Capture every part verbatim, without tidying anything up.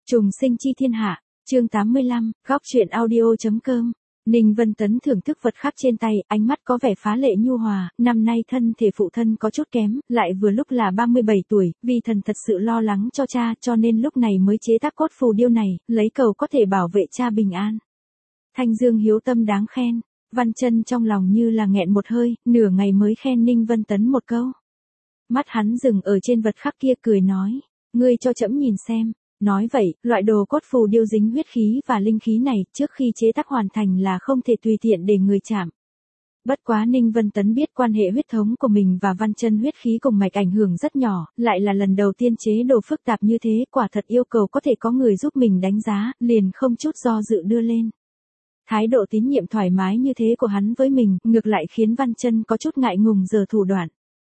Trùng sinh chi thiên hạ, chương tám mươi lăm, góc truyện audio.com. Ninh Vân Tấn thưởng thức vật khắc trên tay, ánh mắt có vẻ phá lệ nhu hòa, năm nay thân thể phụ thân có chút kém, lại vừa lúc là ba mươi bảy tuổi, vì thần thật sự lo lắng cho cha, cho nên lúc này mới chế tác cốt phù điêu này, lấy cầu có thể bảo vệ cha bình an. Thanh Dương hiếu tâm đáng khen, Văn Chân trong lòng như là nghẹn một hơi, nửa ngày mới khen Ninh Vân Tấn một câu. Mắt hắn dừng ở trên vật khắc kia cười nói, ngươi cho trẫm nhìn xem. Nói vậy, loại đồ cốt phù điêu dính huyết khí và linh khí này, trước khi chế tác hoàn thành là không thể tùy tiện để người chạm. Bất quá Ninh Vân Tấn biết quan hệ huyết thống của mình và Văn Chân huyết khí cùng mạch ảnh hưởng rất nhỏ, lại là lần đầu tiên chế đồ phức tạp như thế, quả thật yêu cầu có thể có người giúp mình đánh giá, liền không chút do dự đưa lên. Thái độ tín nhiệm thoải mái như thế của hắn với mình, ngược lại khiến Văn Chân có chút ngại ngùng giở thủ đoạn.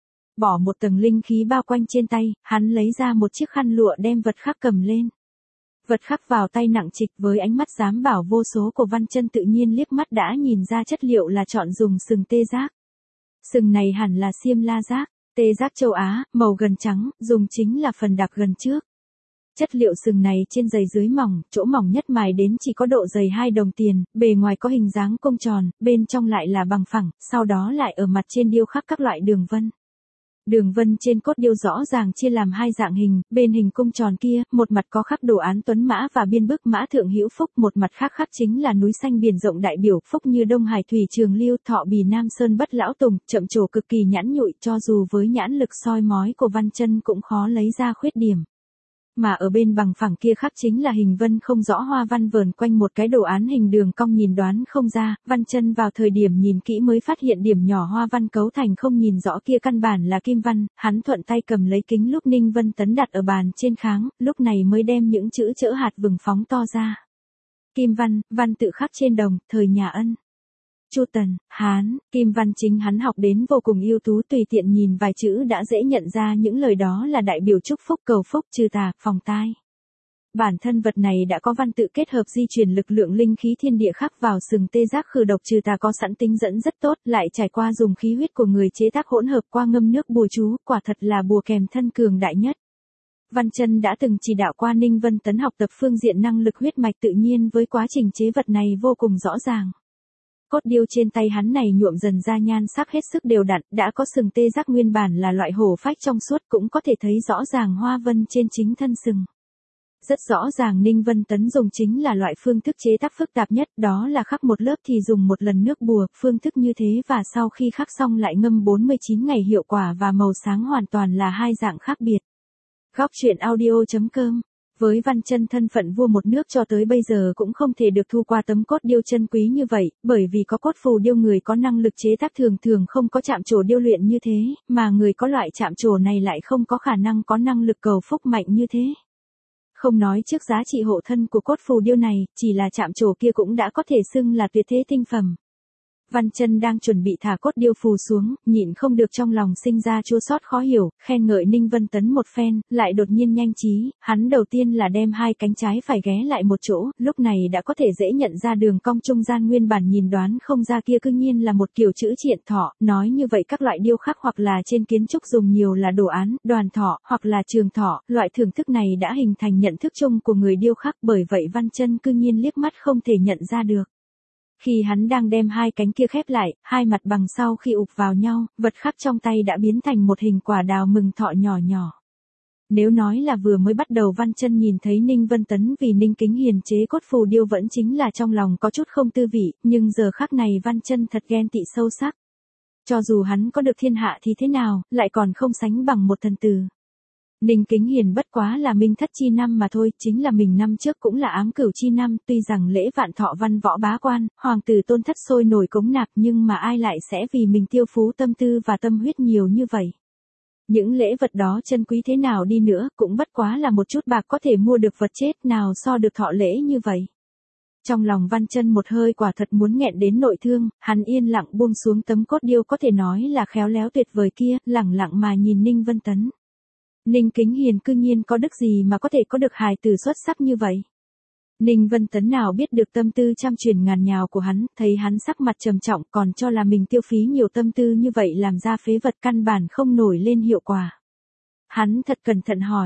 Bỏ một tầng linh khí bao quanh trên tay, hắn lấy ra một chiếc khăn lụa đem vật khắc cầm lên. Vật khắc vào tay nặng trịch với ánh mắt giám bảo vô số của Văn Chân tự nhiên liếc mắt đã nhìn ra chất liệu là chọn dùng sừng tê giác. Sừng này hẳn là xiêm la giác, tê giác châu Á, màu gần trắng, dùng chính là phần đặc gần trước. Chất liệu sừng này trên dày dưới mỏng, chỗ mỏng nhất mài đến chỉ có độ dày hai đồng tiền, bề ngoài có hình dáng cung tròn, bên trong lại là bằng phẳng, sau đó lại ở mặt trên điêu khắc các loại đường vân. Đường vân trên cốt điêu rõ ràng chia làm hai dạng hình, bên hình cung tròn kia, một mặt có khắc đồ án tuấn mã và biên bức mã thượng hữu phúc, một mặt khác khắc chính là núi xanh biển rộng đại biểu, phúc như Đông Hải thủy trường lưu, thọ bì Nam Sơn bất lão tùng, chậm trổ cực kỳ nhãn nhụi, cho dù với nhãn lực soi mói của Văn Chân cũng khó lấy ra khuyết điểm. Mà ở bên bằng phẳng kia khắc chính là hình vân không rõ hoa văn vờn quanh một cái đồ án hình đường cong nhìn đoán không ra, Văn Chân vào thời điểm nhìn kỹ mới phát hiện điểm nhỏ hoa văn cấu thành không nhìn rõ kia căn bản là kim văn, hắn thuận tay cầm lấy kính lúc Ninh Vân Tấn đặt ở bàn trên kháng, lúc này mới đem những chữ chỡ hạt vừng phóng to ra. Kim văn, văn tự khắc trên đồng, thời nhà Ân. Chu Tần, Hán, kim văn chính hắn học đến vô cùng ưu tú, tùy tiện nhìn vài chữ đã dễ nhận ra những lời đó là đại biểu chúc phúc, cầu phúc, trừ tà, phòng tai. Bản thân vật này đã có văn tự kết hợp di chuyển lực lượng linh khí thiên địa khắc vào sừng tê giác khử độc trừ tà có sẵn tính dẫn rất tốt, lại trải qua dùng khí huyết của người chế tác hỗn hợp qua ngâm nước bùa chú, quả thật là bùa kèm thân cường đại nhất. Văn Chân đã từng chỉ đạo qua Ninh Vân Tấn học tập phương diện năng lực huyết mạch tự nhiên với quá trình chế vật này vô cùng rõ ràng. Cốt điêu trên tay hắn này nhuộm dần ra nhan sắc hết sức đều đặn, đã có sừng tê giác nguyên bản là loại hổ phách trong suốt, cũng có thể thấy rõ ràng hoa vân trên chính thân sừng. Rất rõ ràng Ninh Vân Tấn dùng chính là loại phương thức chế tác phức tạp nhất, đó là khắc một lớp thì dùng một lần nước bùa, phương thức như thế và sau khi khắc xong lại ngâm bốn mươi chín ngày, hiệu quả và màu sáng hoàn toàn là hai dạng khác biệt. Góc truyện audio.com. Với Văn Chân thân phận vua một nước cho tới bây giờ cũng không thể được thu qua tấm cốt điêu chân quý như vậy, bởi vì có cốt phù điêu người có năng lực chế tác thường thường không có chạm trổ điêu luyện như thế, mà người có loại chạm trổ này lại không có khả năng có năng lực cầu phúc mạnh như thế. Không nói trước giá trị hộ thân của cốt phù điêu này, chỉ là chạm trổ kia cũng đã có thể xưng là tuyệt thế tinh phẩm. Văn Chân đang chuẩn bị thả cốt điêu phù xuống, nhịn không được trong lòng sinh ra chua xót khó hiểu, khen ngợi Ninh Vân Tấn một phen, lại đột nhiên nhanh trí, hắn đầu tiên là đem hai cánh trái phải ghé lại một chỗ, lúc này đã có thể dễ nhận ra đường cong trung gian nguyên bản nhìn đoán không ra kia cư nhiên là một kiểu chữ triện thọ, nói như vậy các loại điêu khắc hoặc là trên kiến trúc dùng nhiều là đồ án, đoàn thọ, hoặc là trường thọ, loại thưởng thức này đã hình thành nhận thức chung của người điêu khắc, bởi vậy Văn Chân cư nhiên liếc mắt không thể nhận ra được. Khi hắn đang đem hai cánh kia khép lại, hai mặt bằng sau khi ụp vào nhau, vật khắc trong tay đã biến thành một hình quả đào mừng thọ nhỏ nhỏ. Nếu nói là vừa mới bắt đầu Văn Chân nhìn thấy Ninh Vân Tấn vì Ninh Kính Hiền chế cốt phù điêu vẫn chính là trong lòng có chút không tư vị, nhưng giờ khắc này Văn Chân thật ghen tị sâu sắc. Cho dù hắn có được thiên hạ thì thế nào, lại còn không sánh bằng một thần tử. Ninh Kính Hiền bất quá là minh thất chi năm mà thôi, chính là mình năm trước cũng là ám cửu chi năm, tuy rằng lễ vạn thọ văn võ bá quan, hoàng tử tôn thất sôi nổi cống nạp nhưng mà ai lại sẽ vì mình tiêu phú tâm tư và tâm huyết nhiều như vậy. Những lễ vật đó chân quý thế nào đi nữa, cũng bất quá là một chút bạc có thể mua được vật chết, nào so được thọ lễ như vậy. Trong lòng Văn Chân một hơi quả thật muốn nghẹn đến nội thương, hắn yên lặng buông xuống tấm cốt điêu có thể nói là khéo léo tuyệt vời kia, lẳng lặng mà nhìn Ninh Vân Tấn. Ninh Kính Hiền cư nhiên có đức gì mà có thể có được hài tử xuất sắc như vậy. Ninh Vân Tấn nào biết được tâm tư trăm truyền ngàn nhào của hắn, thấy hắn sắc mặt trầm trọng còn cho là mình tiêu phí nhiều tâm tư như vậy làm ra phế vật căn bản không nổi lên hiệu quả. Hắn thật cẩn thận hỏi,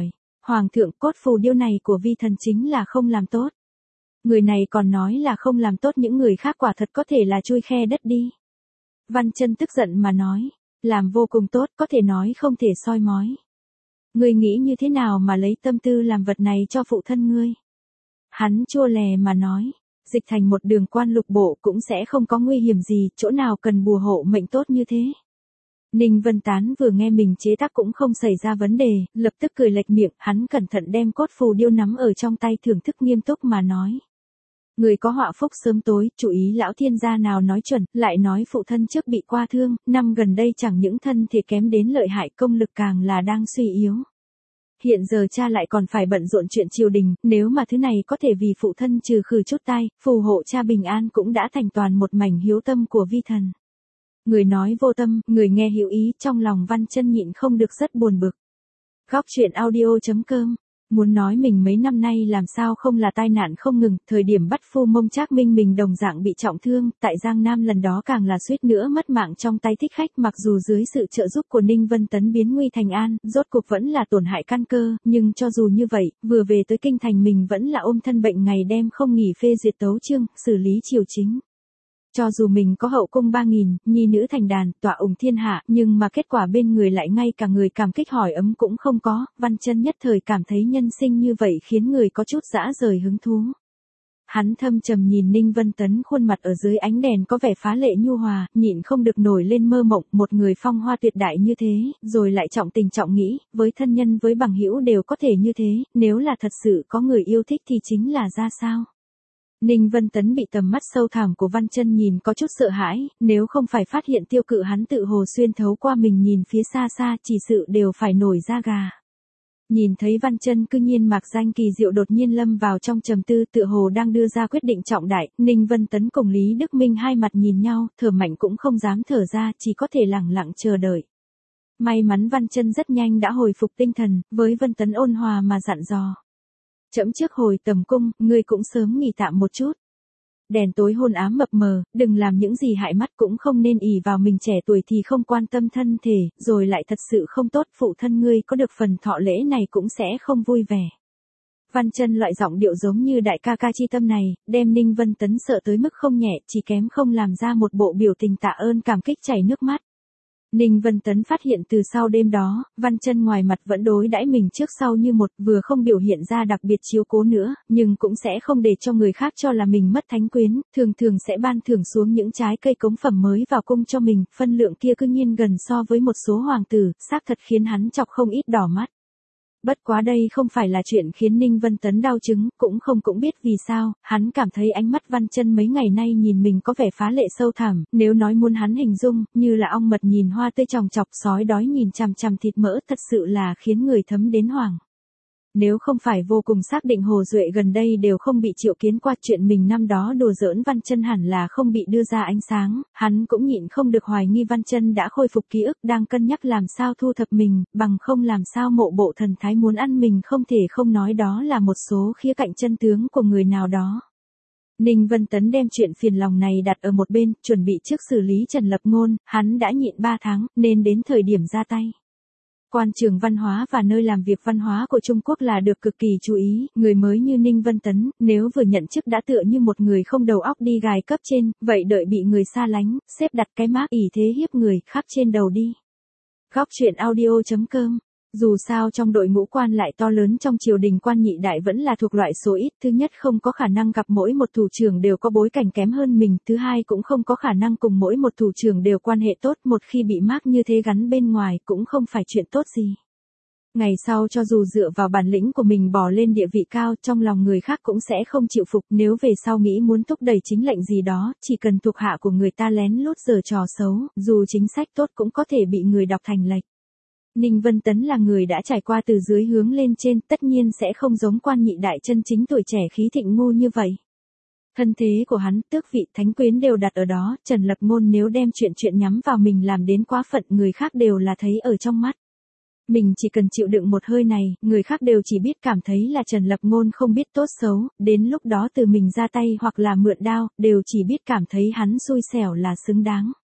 Hoàng thượng, cốt phù điêu này của vi thần chính là không làm tốt. Người này còn nói là không làm tốt, những người khác quả thật có thể là chui khe đất đi. Văn Chân tức giận mà nói, làm vô cùng tốt, có thể nói không thể soi mói. Ngươi nghĩ như thế nào mà lấy tâm tư làm vật này cho phụ thân ngươi? Hắn chua lè mà nói, dịch thành một đường quan lục bộ cũng sẽ không có nguy hiểm gì, chỗ nào cần bùa hộ mệnh tốt như thế. Ninh Vân Tán vừa nghe mình chế tác cũng không xảy ra vấn đề, lập tức cười lệch miệng, hắn cẩn thận đem cốt phù điêu nắm ở trong tay thưởng thức nghiêm túc mà nói. Người có họa phúc sớm tối, chủ ý lão thiên gia nào nói chuẩn, lại nói phụ thân trước bị qua thương, năm gần đây chẳng những thân thể kém đến lợi hại, công lực càng là đang suy yếu. Hiện giờ cha lại còn phải bận rộn chuyện triều đình, nếu mà thứ này có thể vì phụ thân trừ khử chút tai, phù hộ cha bình an cũng đã thành toàn một mảnh hiếu tâm của vi thần. Người nói vô tâm, người nghe hữu ý, trong lòng Văn Chân nhịn không được rất buồn bực. Góc truyện audio chấm com. Muốn nói mình mấy năm nay làm sao không là tai nạn không ngừng, thời điểm bắt phu Mông Trác Minh mình đồng dạng bị trọng thương, tại Giang Nam lần đó càng là suýt nữa mất mạng trong tay thích khách, mặc dù dưới sự trợ giúp của Ninh Vân Tấn biến nguy thành an, rốt cuộc vẫn là tổn hại căn cơ, nhưng cho dù như vậy, vừa về tới kinh thành mình vẫn là ôm thân bệnh ngày đêm không nghỉ phê duyệt tấu chương, xử lý triều chính. Cho dù mình có hậu cung ba nghìn, nhi nữ thành đàn, tọa ủng thiên hạ, nhưng mà kết quả bên người lại ngay cả người cảm kích hỏi ấm cũng không có, Văn Chân nhất thời cảm thấy nhân sinh như vậy khiến người có chút dã rời hứng thú. Hắn thâm trầm nhìn Ninh Vân Tấn khuôn mặt ở dưới ánh đèn có vẻ phá lệ nhu hòa, nhịn không được nổi lên mơ mộng, một người phong hoa tuyệt đại như thế, rồi lại trọng tình trọng nghĩ, với thân nhân với bằng hữu đều có thể như thế, nếu là thật sự có người yêu thích thì chính là ra sao? Ninh Vân Tấn bị tầm mắt sâu thẳm của Văn Chân nhìn có chút sợ hãi, nếu không phải phát hiện tiêu cự hắn tự hồ xuyên thấu qua mình nhìn phía xa xa, chỉ sự đều phải nổi da gà. Nhìn thấy Văn Chân cư nhiên mạc danh kỳ diệu đột nhiên lâm vào trong trầm tư, tựa hồ đang đưa ra quyết định trọng đại, Ninh Vân Tấn cùng Lý Đức Minh hai mặt nhìn nhau, thở mạnh cũng không dám thở ra, chỉ có thể lặng lặng chờ đợi. May mắn Văn Chân rất nhanh đã hồi phục tinh thần, với Vân Tấn ôn hòa mà dặn dò. Trẫm trước hồi tầm cung, ngươi cũng sớm nghỉ tạm một chút. Đèn tối hôn ám mập mờ, đừng làm những gì hại mắt, cũng không nên ỷ vào mình trẻ tuổi thì không quan tâm thân thể, rồi lại thật sự không tốt, phụ thân ngươi có được phần thọ lễ này cũng sẽ không vui vẻ. Văn Chân loại giọng điệu giống như đại ca ca chi tâm này, đem Ninh Vân Tấn sợ tới mức không nhẹ, chỉ kém không làm ra một bộ biểu tình tạ ơn cảm kích chảy nước mắt. Ninh Vân Tấn phát hiện từ sau đêm đó, Văn Chân ngoài mặt vẫn đối đãi mình trước sau như một, vừa không biểu hiện ra đặc biệt chiếu cố nữa, nhưng cũng sẽ không để cho người khác cho là mình mất thánh quyến, thường thường sẽ ban thưởng xuống những trái cây cống phẩm mới vào cung cho mình, phân lượng kia cư nhiên gần so với một số hoàng tử, xác thật khiến hắn chọc không ít đỏ mắt. Bất quá đây không phải là chuyện khiến Ninh Vân Tấn đau chứng, cũng không cũng biết vì sao, hắn cảm thấy ánh mắt Văn Chân mấy ngày nay nhìn mình có vẻ phá lệ sâu thẳm, nếu nói muốn hắn hình dung, như là ong mật nhìn hoa tươi chòng chọc, sói đói nhìn chằm chằm thịt mỡ, thật sự là khiến người thấm đến hoảng. Nếu không phải vô cùng xác định Hồ Duệ gần đây đều không bị triệu kiến qua chuyện mình năm đó đùa giỡn Văn Chân hẳn là không bị đưa ra ánh sáng, hắn cũng nhịn không được hoài nghi Văn Chân đã khôi phục ký ức, đang cân nhắc làm sao thu thập mình, bằng không làm sao mộ bộ thần thái muốn ăn mình, không thể không nói đó là một số khía cạnh chân tướng của người nào đó. Ninh Vân Tấn đem chuyện phiền lòng này đặt ở một bên, chuẩn bị trước xử lý Trần Lập Ngôn, hắn đã nhịn ba tháng, nên đến thời điểm ra tay. Quan trường văn hóa và nơi làm việc văn hóa của Trung Quốc là được cực kỳ chú ý, người mới như Ninh Vân Tấn, nếu vừa nhận chức đã tựa như một người không đầu óc đi gài cấp trên, vậy đợi bị người xa lánh, xếp đặt cái mác ỷ thế hiếp người khác trên đầu đi. Góc truyện audio chấm com. Dù sao trong đội ngũ quan lại to lớn trong triều đình, quan nhị đại vẫn là thuộc loại số ít, thứ nhất không có khả năng gặp mỗi một thủ trưởng đều có bối cảnh kém hơn mình, thứ hai cũng không có khả năng cùng mỗi một thủ trưởng đều quan hệ tốt, một khi bị mác như thế gắn bên ngoài cũng không phải chuyện tốt gì. Ngày sau cho dù dựa vào bản lĩnh của mình bò lên địa vị cao, trong lòng người khác cũng sẽ không chịu phục, nếu về sau nghĩ muốn thúc đẩy chính lệnh gì đó, chỉ cần thuộc hạ của người ta lén lút giở trò xấu, dù chính sách tốt cũng có thể bị người đọc thành lệch. Ninh Vân Tấn là người đã trải qua từ dưới hướng lên trên, tất nhiên sẽ không giống quan nhị đại chân chính tuổi trẻ khí thịnh ngu như vậy. Thân thế của hắn, tước vị, thánh quyến đều đặt ở đó, Trần Lập Ngôn nếu đem chuyện chuyện nhắm vào mình làm đến quá phận, người khác đều là thấy ở trong mắt. Mình chỉ cần chịu đựng một hơi này, người khác đều chỉ biết cảm thấy là Trần Lập Ngôn không biết tốt xấu, đến lúc đó từ mình ra tay hoặc là mượn đao, đều chỉ biết cảm thấy hắn xui xẻo là xứng đáng.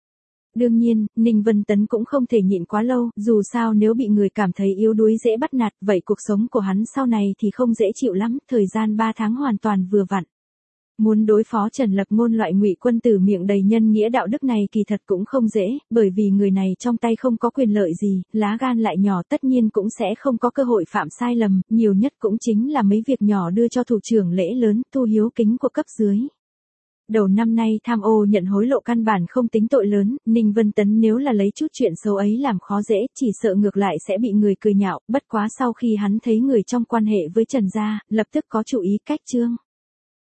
Đương nhiên, Ninh Vân Tấn cũng không thể nhịn quá lâu, dù sao nếu bị người cảm thấy yếu đuối dễ bắt nạt, vậy cuộc sống của hắn sau này thì không dễ chịu lắm, thời gian ba tháng hoàn toàn vừa vặn. Muốn đối phó Trần Lập Ngôn loại ngụy quân tử miệng đầy nhân nghĩa đạo đức này kỳ thật cũng không dễ, bởi vì người này trong tay không có quyền lợi gì, lá gan lại nhỏ tất nhiên cũng sẽ không có cơ hội phạm sai lầm, nhiều nhất cũng chính là mấy việc nhỏ đưa cho thủ trưởng lễ lớn, thu hiếu kính của cấp dưới. Đầu năm nay tham ô nhận hối lộ căn bản không tính tội lớn, Ninh Vân Tấn nếu là lấy chút chuyện xấu ấy làm khó dễ, chỉ sợ ngược lại sẽ bị người cười nhạo, bất quá sau khi hắn thấy người trong quan hệ với Trần gia, lập tức có chủ ý cách trương.